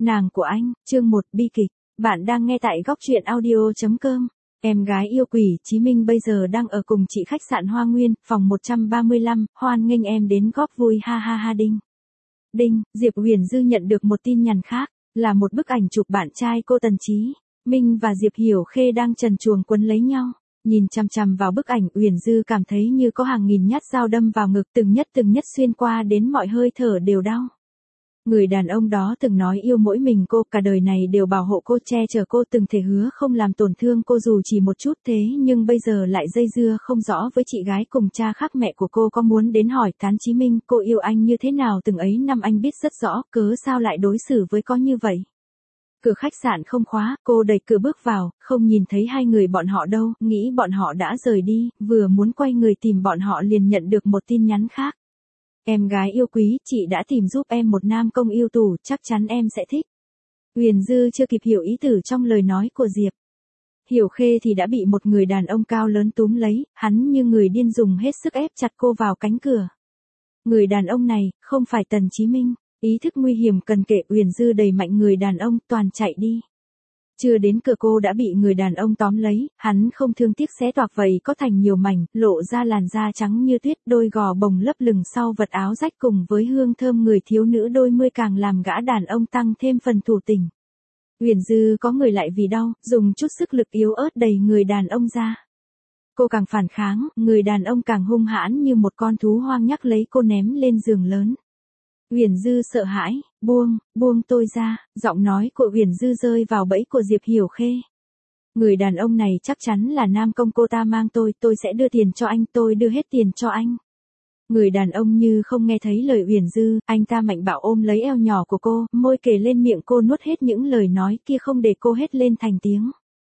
Nàng của anh, chương 1 bi kịch. Bạn đang nghe tại góc truyện audio.com. Em gái yêu quỷ Chí Minh bây giờ đang ở cùng chị khách sạn Hoa Nguyên, phòng 135, hoan nghênh em đến góp vui ha ha ha đinh. Đinh, Diệp Huyền Dư nhận được một tin nhắn khác, là một bức ảnh chụp bạn trai cô Tần Chí Minh và Diệp Hiểu Khê đang trần truồng quấn lấy nhau. Nhìn chằm chằm vào bức ảnh, Huyền Dư cảm thấy như có hàng nghìn nhát dao đâm vào ngực, từng nhất xuyên qua đến mọi hơi thở đều đau. Người đàn ông đó từng nói yêu mỗi mình cô, cả đời này đều bảo hộ cô, che chở cô, từng thể hứa không làm tổn thương cô dù chỉ một chút, thế nhưng bây giờ lại dây dưa không rõ với chị gái cùng cha khác mẹ của cô. Có muốn đến hỏi Tán Chí Minh cô yêu anh như thế nào, từng ấy năm anh biết rất rõ, cớ sao lại đối xử với có như vậy. Cửa khách sạn không khóa, cô đẩy cửa bước vào, không nhìn thấy hai người bọn họ đâu, nghĩ bọn họ đã rời đi, vừa muốn quay người tìm bọn họ liền nhận được một tin nhắn khác. Em gái yêu quý, chị đã tìm giúp em một nam công yêu tú, chắc chắn em sẽ thích. Huyền Dư chưa kịp hiểu ý tử trong lời nói của Diệp Hiểu Khê thì đã bị một người đàn ông cao lớn túm lấy, hắn như người điên dùng hết sức ép chặt cô vào cánh cửa. Người đàn ông này, không phải Tần Chí Minh. Ý thức nguy hiểm cần kể, Huyền Dư đẩy mạnh người đàn ông, toàn chạy đi. Chưa đến cửa cô đã bị người đàn ông tóm lấy, hắn không thương tiếc xé toạc vậy có thành nhiều mảnh, lộ ra làn da trắng như tuyết, đôi gò bồng lấp lửng sau vật áo rách cùng với hương thơm người thiếu nữ đôi mươi càng làm gã đàn ông tăng thêm phần thủ tình. Huyền Dư có người lại vì đau, dùng chút sức lực yếu ớt đẩy người đàn ông ra. Cô càng phản kháng, người đàn ông càng hung hãn như một con thú hoang nhắc lấy cô ném lên giường lớn. Huyền Dư sợ hãi, buông tôi ra, giọng nói của Huyền Dư rơi vào bẫy của Diệp Hiểu Khê. Người đàn ông này chắc chắn là nam công cô ta mang tôi sẽ đưa tiền cho anh, tôi đưa hết tiền cho anh. Người đàn ông như không nghe thấy lời Huyền Dư, anh ta mạnh bạo ôm lấy eo nhỏ của cô, môi kề lên miệng cô nuốt hết những lời nói kia không để cô hét lên thành tiếng.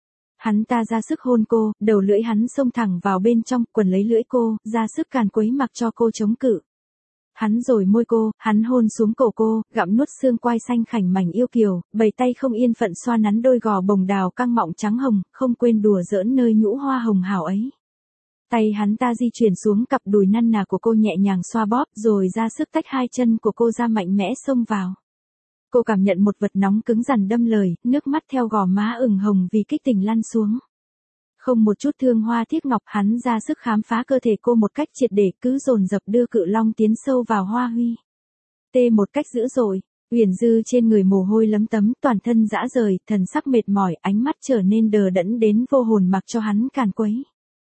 Hắn ta ra sức hôn cô, đầu lưỡi hắn xông thẳng vào bên trong, quần lấy lưỡi cô, ra sức càn quấy mặc cho cô chống cự. Hắn rồi môi cô, hắn hôn xuống cổ cô, gặm nuốt xương quai xanh khảnh mảnh yêu kiều, bầy tay không yên phận xoa nắn đôi gò bồng đào căng mọng trắng hồng, không quên đùa giỡn nơi nhũ hoa hồng hào ấy. Tay hắn ta di chuyển xuống cặp đùi năn nà của cô nhẹ nhàng xoa bóp, rồi ra sức tách hai chân của cô ra mạnh mẽ xông vào. Cô cảm nhận một vật nóng cứng rắn đâm lời, nước mắt theo gò má ửng hồng vì kích tình lăn xuống. Không một chút thương hoa tiếc ngọc, hắn ra sức khám phá cơ thể cô một cách triệt để, cứ dồn dập đưa cự long tiến sâu vào hoa huy. Tê một cách dữ dội, Huyền Dư trên người mồ hôi lấm tấm, toàn thân rã rời, thần sắc mệt mỏi, ánh mắt trở nên đờ đẫn đến vô hồn mặc cho hắn càn quấy.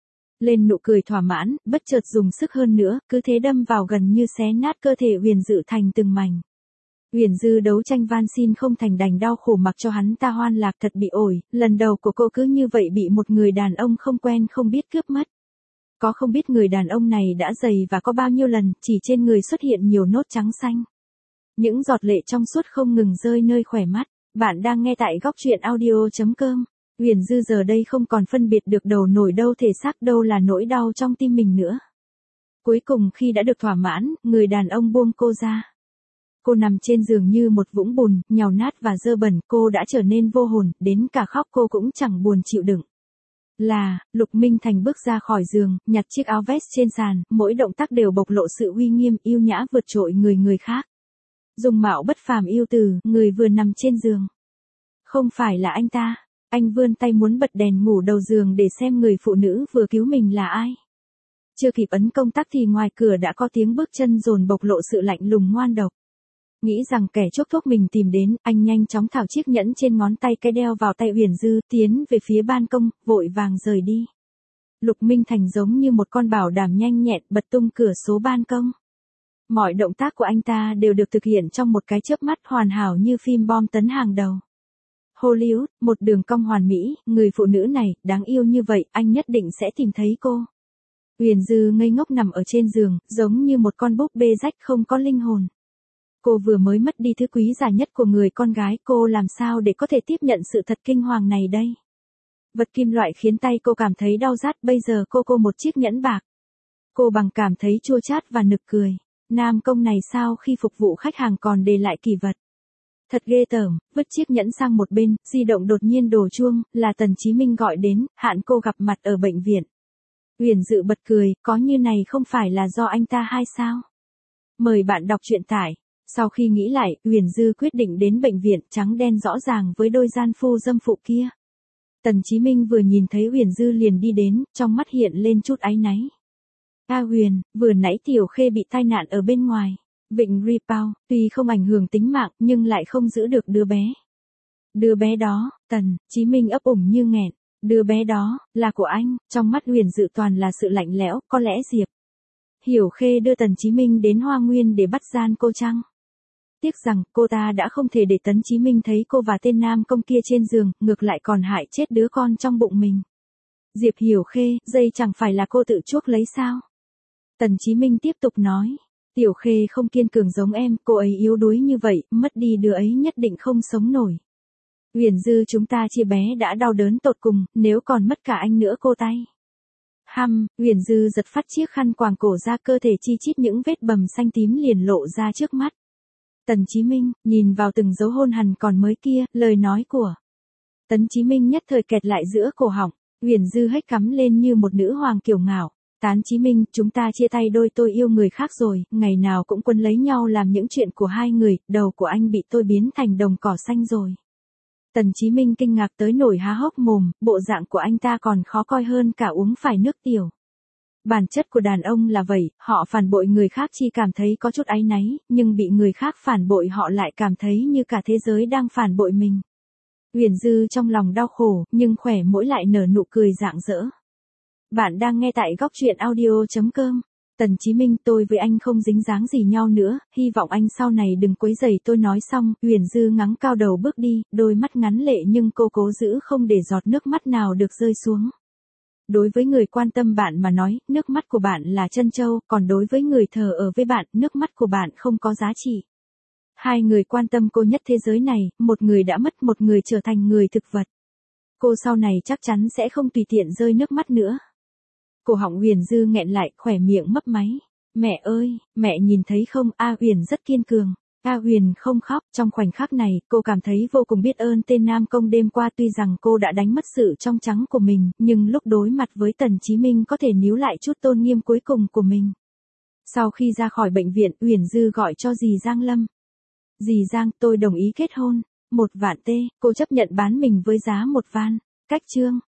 Lên nụ cười thỏa mãn, bất chợt dùng sức hơn nữa, cứ thế đâm vào gần như xé nát cơ thể Huyền Dư thành từng mảnh. Huyền Dư đấu tranh van xin không thành đành đau khổ mặc cho hắn ta hoan lạc, thật bị ổi, lần đầu của cô cứ như vậy bị một người đàn ông không quen không biết cướp mất. Có không biết người đàn ông này đã dày và có bao nhiêu lần, chỉ trên người xuất hiện nhiều nốt trắng xanh. Những giọt lệ trong suốt không ngừng rơi nơi khỏe mắt. Bạn đang nghe tại góc truyện audio.com. Huyền Dư giờ đây không còn phân biệt được đầu nổi đâu thể xác, đâu là nỗi đau trong tim mình nữa. Cuối cùng khi đã được thỏa mãn, người đàn ông buông cô ra. Cô nằm trên giường như một vũng bùn, nhàu nát và dơ bẩn, cô đã trở nên vô hồn, đến cả khóc cô cũng chẳng buồn chịu đựng. Lục Minh Thành bước ra khỏi giường, nhặt chiếc áo vest trên sàn, mỗi động tác đều bộc lộ sự uy nghiêm, yêu nhã vượt trội người khác. Dung mạo bất phàm yêu từ, người vừa nằm trên giường. Không phải là anh ta, anh vươn tay muốn bật đèn ngủ đầu giường để xem người phụ nữ vừa cứu mình là ai. Chưa kịp ấn công tắc thì ngoài cửa đã có tiếng bước chân dồn bộc lộ sự lạnh lùng ngoan độc. Nghĩ rằng kẻ chuốc thuốc mình tìm đến, anh nhanh chóng tháo chiếc nhẫn trên ngón tay cái đeo vào tay Huyền Dư, tiến về phía ban công, vội vàng rời đi. Lục Minh Thành giống như một con bảo đảm nhanh nhẹn bật tung cửa số ban công. Mọi động tác của anh ta đều được thực hiện trong một cái chớp mắt, hoàn hảo như phim bom tấn hàng đầu Hollywood, một đường cong hoàn mỹ, người phụ nữ này, đáng yêu như vậy, anh nhất định sẽ tìm thấy cô. Huyền Dư ngây ngốc nằm ở trên giường, giống như một con búp bê rách không có linh hồn. Cô vừa mới mất đi thứ quý giá nhất của người con gái, cô làm sao để có thể tiếp nhận sự thật kinh hoàng này đây? Vật kim loại khiến tay cô cảm thấy đau rát, bây giờ cô một chiếc nhẫn bạc. Cô bằng cảm thấy chua chát và nực cười. Nam công này sao khi phục vụ khách hàng còn để lại kỷ vật? Thật ghê tởm, vứt chiếc nhẫn sang một bên, di động đột nhiên đổ chuông, là Tần Chí Minh gọi đến, hạn cô gặp mặt ở bệnh viện. Huyền Dư bật cười, có như này không phải là do anh ta hay sao? Mời bạn đọc truyện tải. Sau khi nghĩ lại, Uyển Dư quyết định đến bệnh viện trắng đen rõ ràng với đôi gian phu dâm phụ kia. Tần Chí Minh vừa nhìn thấy Uyển Dư liền đi đến, trong mắt hiện lên chút áy náy. A Huyền, vừa nãy Tiểu Khê bị tai nạn ở bên ngoài. Vịnh Ripao, tuy không ảnh hưởng tính mạng nhưng lại không giữ được đứa bé. Đứa bé đó, Tần Chí Minh ấp ủng như nghẹn. Đứa bé đó, là của anh, trong mắt Uyển Dư toàn là sự lạnh lẽo, có lẽ Diệp Hiểu Khê đưa Tần Chí Minh đến Hoa Nguyên để bắt gian cô chăng? Tiếc rằng, cô ta đã không thể để Tần Chí Minh thấy cô và tên nam công kia trên giường, ngược lại còn hại chết đứa con trong bụng mình. Diệp Hiểu Khê, dây chẳng phải là cô tự chuốc lấy sao? Tần Chí Minh tiếp tục nói. Tiểu Khê không kiên cường giống em, cô ấy yếu đuối như vậy, mất đi đứa ấy nhất định không sống nổi. Uyển Dư chúng ta chia bé đã đau đớn tột cùng, nếu còn mất cả anh nữa cô tay. Uyển Dư giật phát chiếc khăn quàng cổ ra, cơ thể chi chít những vết bầm xanh tím liền lộ ra trước mắt. Tần Chí Minh, nhìn vào từng dấu hôn hằn còn mới kia, lời nói của Tần Chí Minh nhất thời kẹt lại giữa cổ họng, Uyển Dư hét cắm lên như một nữ hoàng kiêu ngạo. Tán Chí Minh, chúng ta chia tay đôi, tôi yêu người khác rồi, ngày nào cũng quấn lấy nhau làm những chuyện của hai người, đầu của anh bị tôi biến thành đồng cỏ xanh rồi. Tần Chí Minh kinh ngạc tới nổi há hốc mồm, bộ dạng của anh ta còn khó coi hơn cả uống phải nước tiểu. Bản chất của đàn ông là vậy, họ phản bội người khác chỉ cảm thấy có chút áy náy, nhưng bị người khác phản bội họ lại cảm thấy như cả thế giới đang phản bội mình. Uyển Dư trong lòng đau khổ, nhưng khỏe mỗi lại nở nụ cười rạng rỡ. Bạn đang nghe tại góc truyện audio.com. Tần Chí Minh, tôi với anh không dính dáng gì nhau nữa, hy vọng anh sau này đừng quấy rầy tôi. Nói xong, Uyển Dư ngắng cao đầu bước đi, đôi mắt ngắn lệ nhưng cô cố giữ không để giọt nước mắt nào được rơi xuống. Đối với người quan tâm bạn mà nói, nước mắt của bạn là trân châu, còn đối với người thờ ở với bạn, nước mắt của bạn không có giá trị. Hai người quan tâm cô nhất thế giới này, một người đã mất, một người trở thành người thực vật. Cô sau này chắc chắn sẽ không tùy tiện rơi nước mắt nữa. Cổ họng Uyển Dư nghẹn lại, khỏe miệng mấp máy. Mẹ ơi, mẹ nhìn thấy không, A Uyển rất kiên cường. A Uyển không khóc, trong khoảnh khắc này, cô cảm thấy vô cùng biết ơn tên nam công đêm qua. Tuy rằng cô đã đánh mất sự trong trắng của mình, nhưng lúc đối mặt với Tần Chí Minh có thể níu lại chút tôn nghiêm cuối cùng của mình. Sau khi ra khỏi bệnh viện, Uyển Dư gọi cho dì Giang Lâm. Dì Giang, tôi đồng ý kết hôn. 1 vạn tê, cô chấp nhận bán mình với giá 1 van. Cách chương.